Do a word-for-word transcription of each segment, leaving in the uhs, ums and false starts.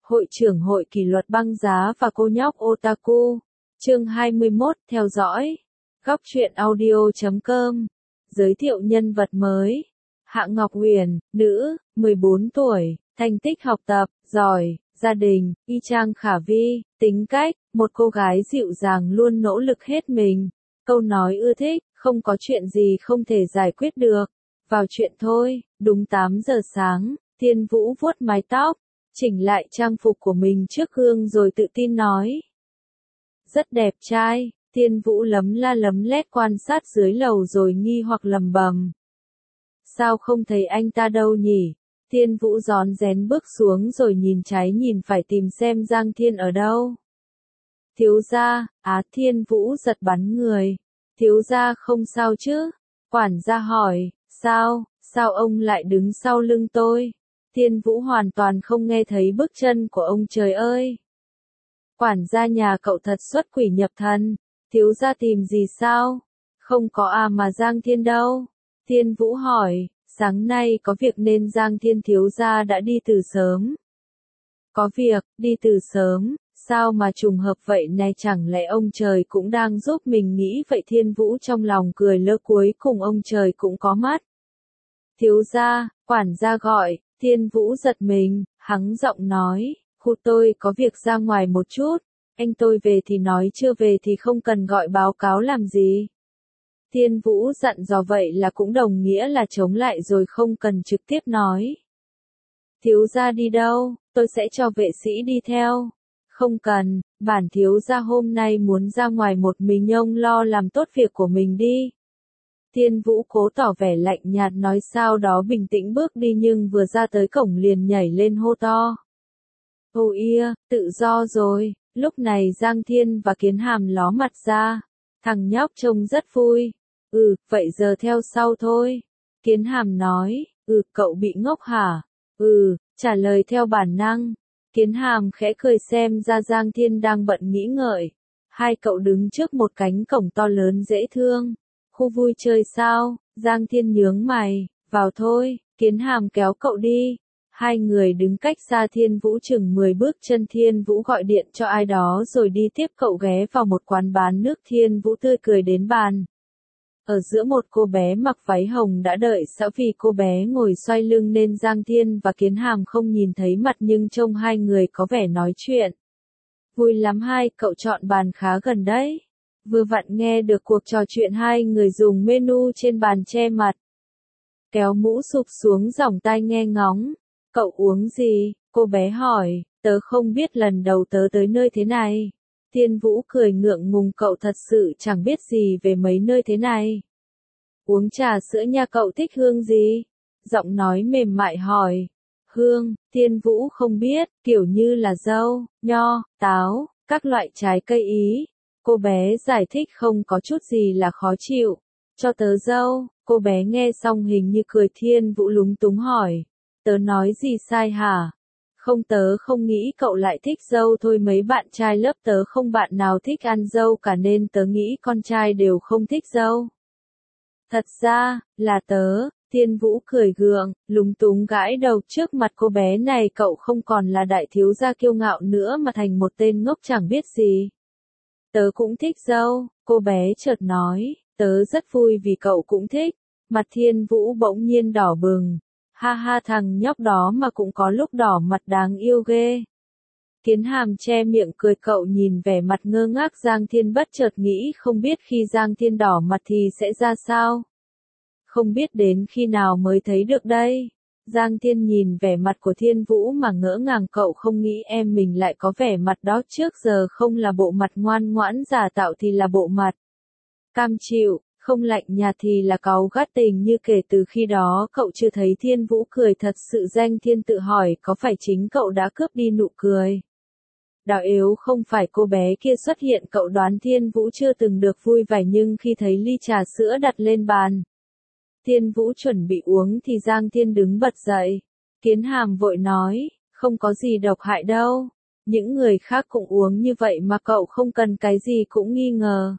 Hội trưởng hội kỷ luật băng giá và cô nhóc otaku. Chương hai mươi mốt, theo dõi. Góc truyện audio chấm com. Giới thiệu nhân vật mới. Hạng Ngọc Huyền, nữ, mười bốn tuổi, thành tích học tập, giỏi, gia đình, y chang Khả Vi, tính cách, một cô gái dịu dàng luôn nỗ lực hết mình. Câu nói ưa thích, không có chuyện gì không thể giải quyết được. Vào chuyện thôi, đúng tám giờ sáng, Thiên Vũ vuốt mái tóc, chỉnh lại trang phục của mình trước gương rồi tự tin nói. Rất đẹp trai, Thiên Vũ lấm la lấm lét quan sát dưới lầu rồi nghi hoặc lầm bầm. Sao không thấy anh ta đâu nhỉ? Thiên Vũ rón rén bước xuống rồi nhìn trái nhìn phải tìm xem Giang Thiên ở đâu. Thiếu gia, á Thiên Vũ giật bắn người. Thiếu gia không sao chứ? Quản gia hỏi, sao, sao ông lại đứng sau lưng tôi? Thiên Vũ hoàn toàn không nghe thấy bước chân của ông, trời ơi. Quản gia nhà cậu thật xuất quỷ nhập thần, thiếu gia tìm gì sao? Không có à mà Giang Thiên đâu? Thiên Vũ hỏi, sáng nay có việc nên Giang Thiên thiếu gia đã đi từ sớm. Có việc, đi từ sớm, sao mà trùng hợp vậy này, chẳng lẽ ông trời cũng đang giúp mình nghĩ vậy? Thiên Vũ trong lòng cười lơ, cuối cùng ông trời cũng có mắt. Thiếu gia, quản gia gọi. Thiên Vũ giật mình, hắng giọng nói, khu tôi có việc ra ngoài một chút, anh tôi về thì nói, chưa về thì không cần gọi báo cáo làm gì. Thiên Vũ dặn dò vậy là cũng đồng nghĩa là chống lại rồi không cần trực tiếp nói. Thiếu gia đi đâu, tôi sẽ cho vệ sĩ đi theo. Không cần, bản thiếu gia hôm nay muốn ra ngoài một mình, ông lo làm tốt việc của mình đi. Thiên Vũ cố tỏ vẻ lạnh nhạt nói, sau đó bình tĩnh bước đi, nhưng vừa ra tới cổng liền nhảy lên hô to. Ô ia, tự do rồi. Lúc này Giang Thiên và Kiến Hàm ló mặt ra. Thằng nhóc trông rất vui. Ừ, vậy giờ theo sau thôi. Kiến Hàm nói, ừ, cậu bị ngốc hả? Ừ, trả lời theo bản năng. Kiến Hàm khẽ cười, xem ra Giang Thiên đang bận nghĩ ngợi. Hai cậu đứng trước một cánh cổng to lớn dễ thương. Khu vui chơi sao? Giang Thiên nhướng mày, vào thôi. Kiến Hàm kéo cậu đi. Hai người đứng cách xa Thiên Vũ chừng mười bước chân. Thiên Vũ gọi điện cho ai đó rồi đi tiếp cậu ghé vào một quán bán nước. Thiên Vũ tươi cười đến bàn. Ở giữa một cô bé mặc váy hồng đã đợi sẵn, vì cô bé ngồi xoay lưng nên Giang Thiên và Kiến Hàm không nhìn thấy mặt, nhưng trông hai người có vẻ nói chuyện. Vui lắm, hai cậu chọn bàn khá gần đấy. Vừa vặn nghe được cuộc trò chuyện hai người dùng menu trên bàn che mặt. Kéo mũ sụp xuống giỏng tai nghe ngóng. Cậu uống gì? Cô bé hỏi, tớ không biết, lần đầu tớ tới nơi thế này. Thiên Vũ cười ngượng ngùng, cậu thật sự chẳng biết gì về mấy nơi thế này. Uống trà sữa nha. Cậu thích hương gì? Giọng nói mềm mại hỏi. Hương, Thiên Vũ không biết, kiểu như là dâu, nho, táo, các loại trái cây ý. Cô bé giải thích không có chút gì là khó chịu. Cho tớ dâu. Cô bé nghe xong hình như cười. Thiên Vũ lúng túng hỏi. Tớ nói gì sai hả? Không, tớ không nghĩ cậu lại thích dâu thôi, mấy bạn trai lớp tớ không bạn nào thích ăn dâu cả nên tớ nghĩ con trai đều không thích dâu. Thật ra, là tớ. Thiên Vũ cười gượng, lúng túng gãi đầu. Trước mặt cô bé này cậu không còn là đại thiếu gia kiêu ngạo nữa mà thành một tên ngốc chẳng biết gì. Tớ cũng thích dâu, cô bé chợt nói, tớ rất vui vì cậu cũng thích. Mặt Thiên Vũ bỗng nhiên đỏ bừng. Ha ha, thằng nhóc đó mà cũng có lúc đỏ mặt, đáng yêu ghê. Kiến Hàm che miệng cười, cậu nhìn vẻ mặt ngơ ngác Giang Thiên, bất chợt nghĩ không biết khi Giang Thiên đỏ mặt thì sẽ ra sao. Không biết đến khi nào mới thấy được đây. Giang Thiên nhìn vẻ mặt của Thiên Vũ mà ngỡ ngàng, cậu không nghĩ em mình lại có vẻ mặt đó, trước giờ không là bộ mặt ngoan ngoãn giả tạo thì là bộ mặt cam chịu, không lạnh nhạt thì là cáu gắt tình, như kể từ khi đó cậu chưa thấy Thiên Vũ cười thật sự. Giang Thiên tự hỏi có phải chính cậu đã cướp đi nụ cười. Đạo yếu không phải cô bé kia xuất hiện, cậu đoán Thiên Vũ chưa từng được vui vẻ, nhưng khi thấy ly trà sữa đặt lên bàn, Thiên Vũ chuẩn bị uống thì Giang Thiên đứng bật dậy. Kiến Hàm vội nói, không có gì độc hại đâu. Những người khác cũng uống như vậy mà cậu không cần cái gì cũng nghi ngờ.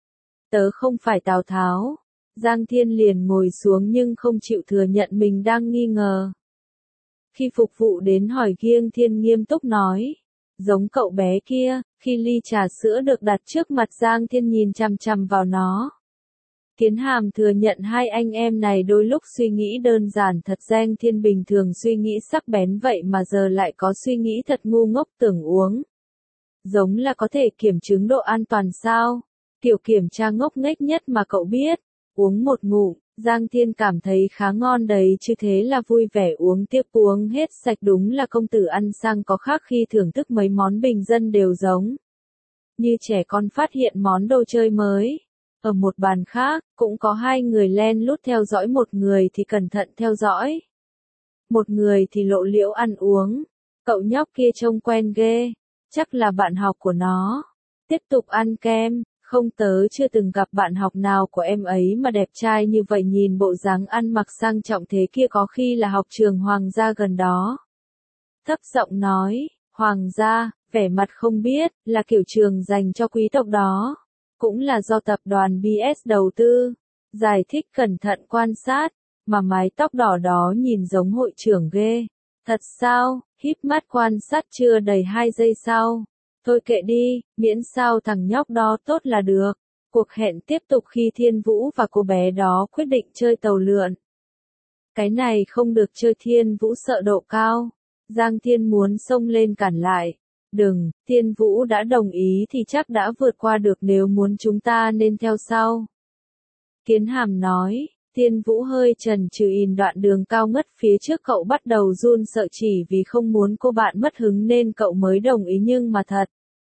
Tớ không phải Tào Tháo. Giang Thiên liền ngồi xuống nhưng không chịu thừa nhận mình đang nghi ngờ. Khi phục vụ đến hỏi Kiêng Thiên nghiêm túc nói. Giống cậu bé kia, khi ly trà sữa được đặt trước mặt Giang Thiên nhìn chằm chằm vào nó. Kiến Hàm thừa nhận hai anh em này đôi lúc suy nghĩ đơn giản thật, Giang Thiên bình thường suy nghĩ sắc bén vậy mà giờ lại có suy nghĩ thật ngu ngốc, tưởng uống. Giống là có thể kiểm chứng độ an toàn sao? Kiểu kiểm tra ngốc nghếch nhất mà cậu biết. Uống một ngụm, Giang Thiên cảm thấy khá ngon đấy chứ, thế là vui vẻ uống tiếp, uống hết sạch, đúng là công tử ăn sang có khác khi thưởng thức mấy món bình dân đều giống. Như trẻ con phát hiện món đồ chơi mới. Ở một bàn khác, cũng có hai người len lút theo dõi, một người thì cẩn thận theo dõi. Một người thì lộ liễu ăn uống. Cậu nhóc kia trông quen ghê, chắc là bạn học của nó. Tiếp tục ăn kem, không tớ chưa từng gặp bạn học nào của em ấy mà đẹp trai như vậy, nhìn bộ dáng ăn mặc sang trọng thế kia có khi là học trường Hoàng gia gần đó. Thấp giọng nói, Hoàng gia, vẻ mặt không biết, là kiểu trường dành cho quý tộc đó. Cũng là do tập đoàn bê ét đầu tư. Giải thích cẩn thận quan sát, mà mái tóc đỏ đó nhìn giống hội trưởng ghê. Thật sao, híp mắt quan sát chưa đầy hai giây sau. Thôi kệ đi, miễn sao thằng nhóc đó tốt là được. Cuộc hẹn tiếp tục khi Thiên Vũ và cô bé đó quyết định chơi tàu lượn. Cái này không được chơi, Thiên Vũ sợ độ cao. Giang Thiên muốn xông lên cản lại. Đừng, Thiên Vũ đã đồng ý thì chắc đã vượt qua được, nếu muốn chúng ta nên theo sau. Kiến Hàm nói, Thiên Vũ hơi chần chừ nhìn đoạn đường cao ngất phía trước, cậu bắt đầu run sợ, chỉ vì không muốn cô bạn mất hứng nên cậu mới đồng ý, nhưng mà thật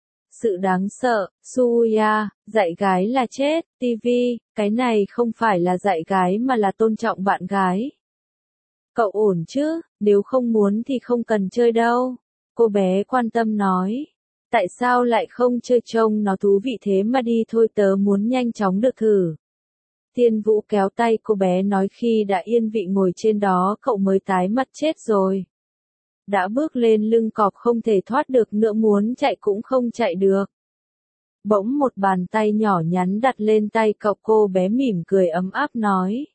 sự đáng sợ. Suya, dạy gái là chết, ti vi, cái này không phải là dạy gái mà là tôn trọng bạn gái. Cậu ổn chứ, nếu không muốn thì không cần chơi đâu. Cô bé quan tâm nói. Tại sao lại không chơi, trông nó thú vị thế mà, đi thôi, tớ muốn nhanh chóng được thử. Thiên Vũ kéo tay cô bé nói, khi đã yên vị ngồi trên đó cậu mới tái mặt, chết rồi. Đã bước lên lưng cọp không thể thoát được nữa, muốn chạy cũng không chạy được. Bỗng một bàn tay nhỏ nhắn đặt lên tay cậu, cô bé mỉm cười ấm áp nói.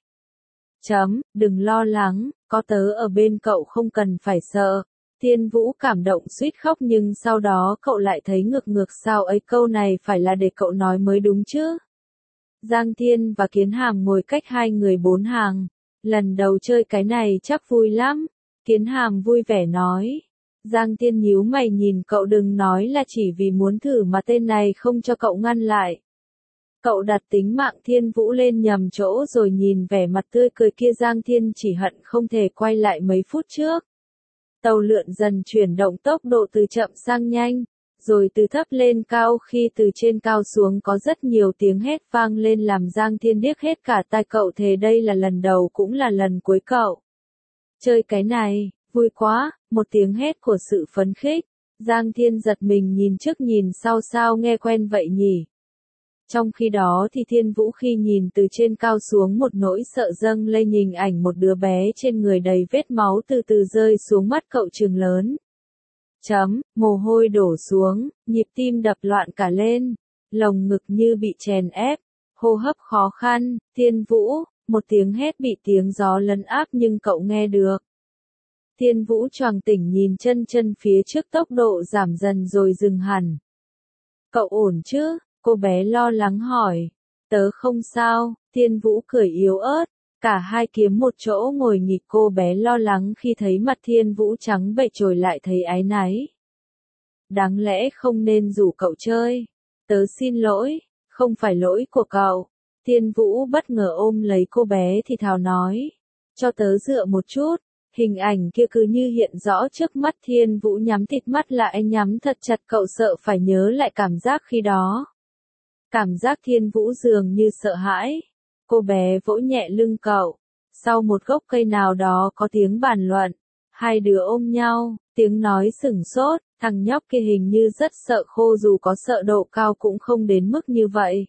Chấm, đừng lo lắng, có tớ ở bên cậu không cần phải sợ. Thiên Vũ cảm động suýt khóc, nhưng sau đó cậu lại thấy ngược ngược, sao ấy, câu này phải là để cậu nói mới đúng chứ. Giang Thiên và Kiến Hàm ngồi cách hai người bốn hàng. Lần đầu chơi cái này chắc vui lắm. Kiến Hàm vui vẻ nói. Giang Thiên nhíu mày nhìn cậu, đừng nói là chỉ vì muốn thử mà tên này không cho cậu ngăn lại. Cậu đặt tính mạng Thiên Vũ lên nhầm chỗ rồi, nhìn vẻ mặt tươi cười kia Giang Thiên chỉ hận không thể quay lại mấy phút trước. Tàu lượn dần chuyển động, tốc độ từ chậm sang nhanh, rồi từ thấp lên cao, khi từ trên cao xuống có rất nhiều tiếng hét vang lên làm Giang Thiên điếc hết cả tai, cậu thề đây là lần đầu cũng là lần cuối cậu chơi cái này, vui quá, một tiếng hét của sự phấn khích. Giang Thiên giật mình nhìn trước nhìn sau, sao nghe quen vậy nhỉ? Trong khi đó thì Thiên Vũ khi nhìn từ trên cao xuống, một nỗi sợ dâng lên, hình ảnh một đứa bé trên người đầy vết máu từ từ rơi xuống, mắt cậu trừng lớn. Chấm, mồ hôi đổ xuống, nhịp tim đập loạn cả lên, lồng ngực như bị chèn ép, hô hấp khó khăn. Thiên Vũ, một tiếng hét bị tiếng gió lấn áp nhưng cậu nghe được. Thiên Vũ choàng tỉnh nhìn chân chân phía trước, tốc độ giảm dần rồi dừng hẳn. Cậu ổn chứ? Cô bé lo lắng hỏi. Tớ không sao, Thiên Vũ cười yếu ớt. Cả hai kiếm một chỗ ngồi nghịch, cô bé lo lắng khi thấy mặt Thiên Vũ trắng bệch rồi lại thấy áy náy. Đáng lẽ không nên rủ cậu chơi. Tớ xin lỗi, không phải lỗi của cậu. Thiên Vũ bất ngờ ôm lấy cô bé thì thào nói. Cho tớ dựa một chút. Hình ảnh kia cứ như hiện rõ trước mắt, Thiên Vũ nhắm thịt mắt lại, nhắm thật chặt, cậu sợ phải nhớ lại cảm giác khi đó. Cảm giác Thiên Vũ dường như sợ hãi. Cô bé vỗ nhẹ lưng cậu. Sau một gốc cây nào đó có tiếng bàn luận. Hai đứa ôm nhau, tiếng nói sửng sốt, thằng nhóc kia hình như rất sợ khô, dù có sợ độ cao cũng không đến mức như vậy.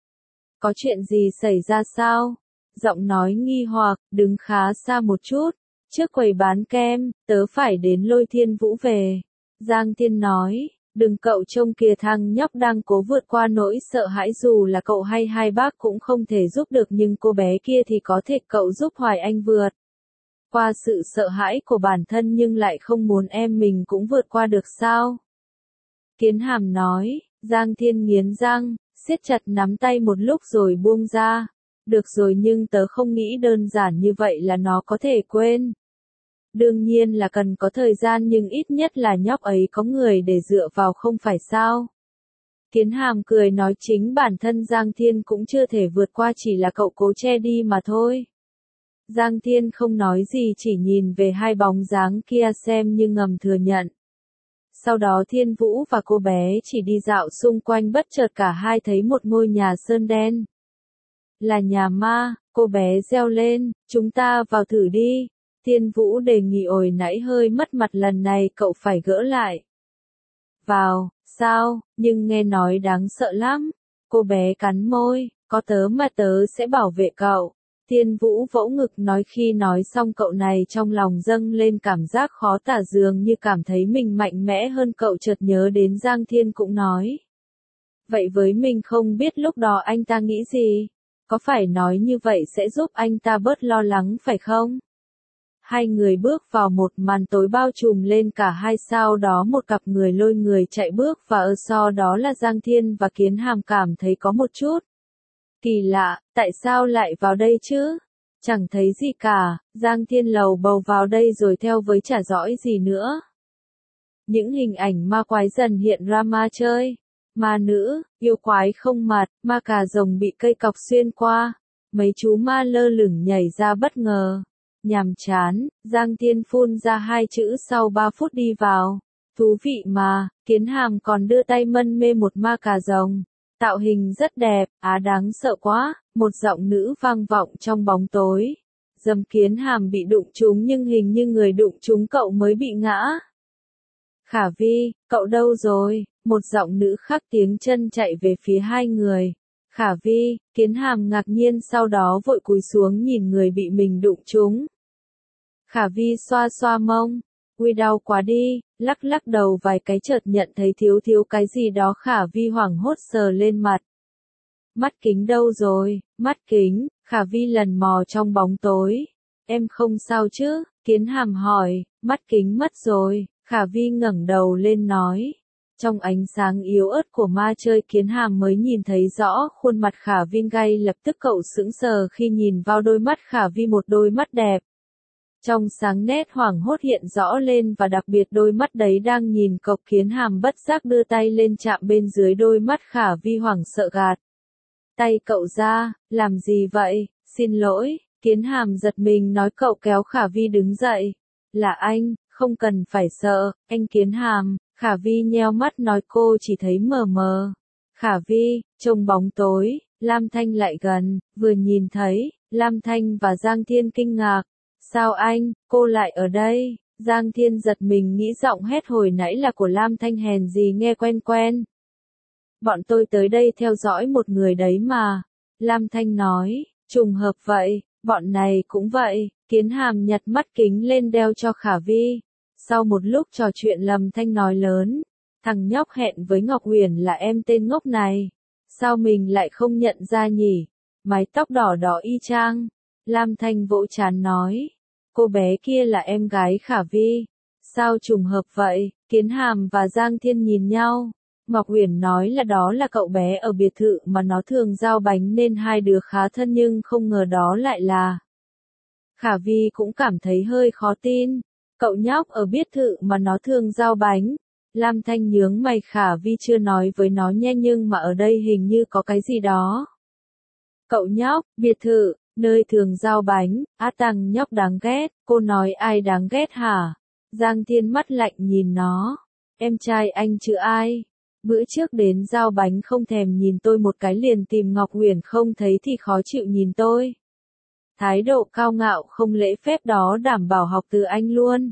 Có chuyện gì xảy ra sao? Giọng nói nghi hoặc, đứng khá xa một chút. Trước quầy bán kem, tớ phải đến lôi Thiên Vũ về. Giang Thiên nói. Đừng, cậu trông kìa, thằng nhóc đang cố vượt qua nỗi sợ hãi, dù là cậu hay hai bác cũng không thể giúp được, nhưng cô bé kia thì có thể, cậu giúp hoài anh vượt qua sự sợ hãi của bản thân nhưng lại không muốn em mình cũng vượt qua được sao? Kiến Hàm nói, Giang Thiên nghiến răng, siết chặt nắm tay một lúc rồi buông ra. Được rồi nhưng tớ không nghĩ đơn giản như vậy là nó có thể quên. Đương nhiên là cần có thời gian nhưng ít nhất là nhóc ấy có người để dựa vào không phải sao? Kiến Hàm cười nói chính bản thân Giang Thiên cũng chưa thể vượt qua chỉ là cậu cố che đi mà thôi. Giang Thiên không nói gì chỉ nhìn về hai bóng dáng kia xem như ngầm thừa nhận. Sau đó Thiên Vũ và cô bé chỉ đi dạo xung quanh bất chợt cả hai thấy một ngôi nhà sơn đen. Là nhà ma, cô bé reo lên, chúng ta vào thử đi. Thiên Vũ đề nghị hồi nãy hơi mất mặt lần này cậu phải gỡ lại. Vào, sao, nhưng nghe nói đáng sợ lắm. Cô bé cắn môi, có tớ mà tớ sẽ bảo vệ cậu. Thiên Vũ vỗ ngực nói khi nói xong cậu này trong lòng dâng lên cảm giác khó tả dường như cảm thấy mình mạnh mẽ hơn cậu chợt nhớ đến Giang Thiên cũng nói. Vậy với mình không biết lúc đó anh ta nghĩ gì? Có phải nói như vậy sẽ giúp anh ta bớt lo lắng phải không? Hai người bước vào một màn tối bao trùm lên cả hai sau đó một cặp người lôi người chạy bước và ở sau đó là Giang Thiên và Kiến Hàm cảm thấy có một chút. Kỳ lạ, tại sao lại vào đây chứ? Chẳng thấy gì cả, Giang Thiên lầu bầu vào đây rồi theo với chả dõi gì nữa. Những hình ảnh ma quái dần hiện ra ma chơi. Ma nữ, yêu quái không mặt, ma cà rồng bị cây cọc xuyên qua. Mấy chú ma lơ lửng nhảy ra bất ngờ. Nhàm chán, Giang Thiên phun ra hai chữ sau ba phút đi vào. Thú vị mà, Kiến Hàm còn đưa tay mân mê một ma cà rồng. Tạo hình rất đẹp, á đáng sợ quá, một giọng nữ vang vọng trong bóng tối. Dầm Kiến Hàm bị đụng trúng nhưng hình như người đụng trúng cậu mới bị ngã. Khả Vi, cậu đâu rồi? Một giọng nữ khác tiếng chân chạy về phía hai người. Khả Vi, Kiến Hàm ngạc nhiên sau đó vội cúi xuống nhìn người bị mình đụng trúng. Khả Vi xoa xoa mông. Ui đau quá đi, lắc lắc đầu vài cái chợt nhận thấy thiếu thiếu cái gì đó Khả Vi hoảng hốt sờ lên mặt. Mắt kính đâu rồi, mắt kính, Khả Vi lần mò trong bóng tối. Em không sao chứ, Kiến Hàm hỏi, mắt kính mất rồi, Khả Vi ngẩng đầu lên nói. Trong ánh sáng yếu ớt của ma chơi Kiến Hàm mới nhìn thấy rõ khuôn mặt Khả Vi gay lập tức cậu sững sờ khi nhìn vào đôi mắt Khả Vi một đôi mắt đẹp. Trong sáng nét hoảng hốt hiện rõ lên và đặc biệt đôi mắt đấy đang nhìn cậu Kiến Hàm bất giác đưa tay lên chạm bên dưới đôi mắt Khả Vi hoảng sợ gạt. Tay cậu ra, làm gì vậy, xin lỗi, Kiến Hàm giật mình nói cậu kéo Khả Vi đứng dậy. Là anh, không cần phải sợ, anh Kiến Hàm, Khả Vi nheo mắt nói cô chỉ thấy mờ mờ. Khả Vi, trong bóng tối, Lam Thanh lại gần, vừa nhìn thấy, Lam Thanh và Giang Thiên kinh ngạc. Sao anh, cô lại ở đây? Giang Thiên giật mình nghĩ giọng hét hồi nãy là của Lam Thanh hèn gì nghe quen quen. Bọn tôi tới đây theo dõi một người đấy mà. Lam Thanh nói, trùng hợp vậy, bọn này cũng vậy. Kiến Hàm nhặt mắt kính lên đeo cho Khả Vi. Sau một lúc trò chuyện Lâm Thanh nói lớn. Thằng nhóc hẹn với Ngọc Huyền là em tên ngốc này. Sao mình lại không nhận ra nhỉ? Mái tóc đỏ đỏ y chang. Lam Thanh vỗ trán nói. Cô bé kia là em gái Khả Vi. Sao trùng hợp vậy? Kiến Hàm và Giang Thiên nhìn nhau. Ngọc Huyền nói là đó là cậu bé ở biệt thự mà nó thường giao bánh nên hai đứa khá thân nhưng không ngờ đó lại là. Khả Vi cũng cảm thấy hơi khó tin. Cậu nhóc ở biệt thự mà nó thường giao bánh. Lam Thanh nhướng mày Khả Vi chưa nói với nó nhé nhưng mà ở đây hình như có cái gì đó. Cậu nhóc, biệt thự, nơi thường giao bánh, á tăng nhóc đáng ghét, cô nói ai đáng ghét hả? Giang Thiên mắt lạnh nhìn nó. Em trai anh chứ ai? Bữa trước đến giao bánh không thèm nhìn tôi một cái liền tìm Ngọc Huyền không thấy thì khó chịu nhìn tôi. Thái độ cao ngạo không lễ phép đó đảm bảo học từ anh luôn.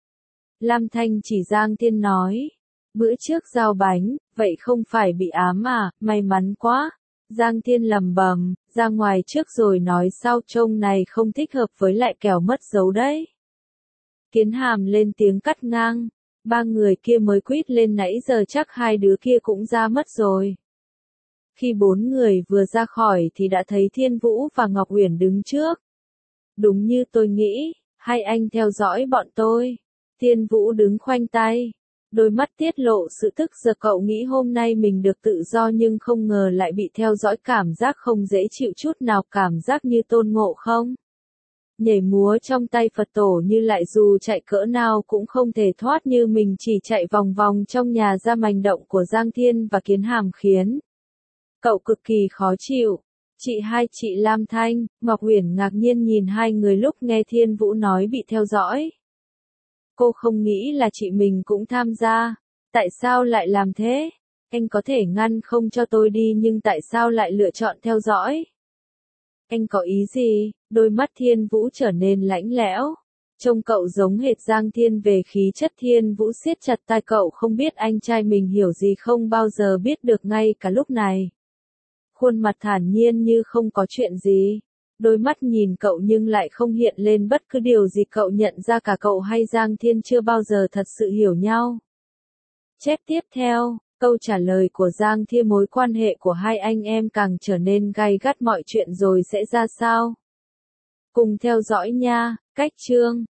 Lam Thanh chỉ Giang Thiên nói. Bữa trước giao bánh, vậy không phải bị ám à, may mắn quá. Giang Thiên lầm bầm, ra ngoài trước rồi nói sau trông này không thích hợp với lại kẻo mất dấu đấy. Kiến Hàm lên tiếng cắt ngang. Ba người kia mới quýt lên nãy giờ chắc hai đứa kia cũng ra mất rồi. Khi bốn người vừa ra khỏi thì đã thấy Thiên Vũ và Ngọc Huyền đứng trước. Đúng như tôi nghĩ, Hai anh theo dõi bọn tôi. Thiên Vũ đứng khoanh tay. Đôi mắt tiết lộ sự tức giận, cậu nghĩ hôm nay mình được tự do nhưng không ngờ lại bị theo dõi, cảm giác không dễ chịu chút nào, cảm giác như Tôn Ngộ Không nhảy múa trong tay Phật tổ Như Lại, dù chạy cỡ nào cũng không thể thoát, như mình chỉ chạy vòng vòng trong nhà ra. Hành động của Giang Thiên và Kiến Hàm khiến cậu cực kỳ khó chịu. Chị hai, chị Lam Thanh, Ngọc Uyển ngạc nhiên nhìn hai người lúc nghe Thiên Vũ nói bị theo dõi. Cô không nghĩ là chị mình cũng tham gia. Tại sao lại làm thế? Anh có thể ngăn không cho tôi đi, nhưng tại sao lại lựa chọn theo dõi? Anh có ý gì? Đôi mắt Thiên Vũ trở nên lạnh lẽo. Trông cậu giống hệt Giang Thiên về khí chất. Thiên Vũ siết chặt tai, cậu không biết anh trai mình hiểu gì, không bao giờ biết được ngay cả lúc này. Khuôn mặt thản nhiên như không có chuyện gì. Đôi mắt nhìn cậu nhưng lại không hiện lên bất cứ điều gì. Cậu nhận ra cả cậu hay Giang Thiên chưa bao giờ thật sự hiểu nhau. Chép tiếp theo, câu trả lời của Giang Thiên, mối quan hệ của hai anh em càng trở nên gay gắt, mọi chuyện rồi sẽ ra sao? Cùng theo dõi nha. Cách chương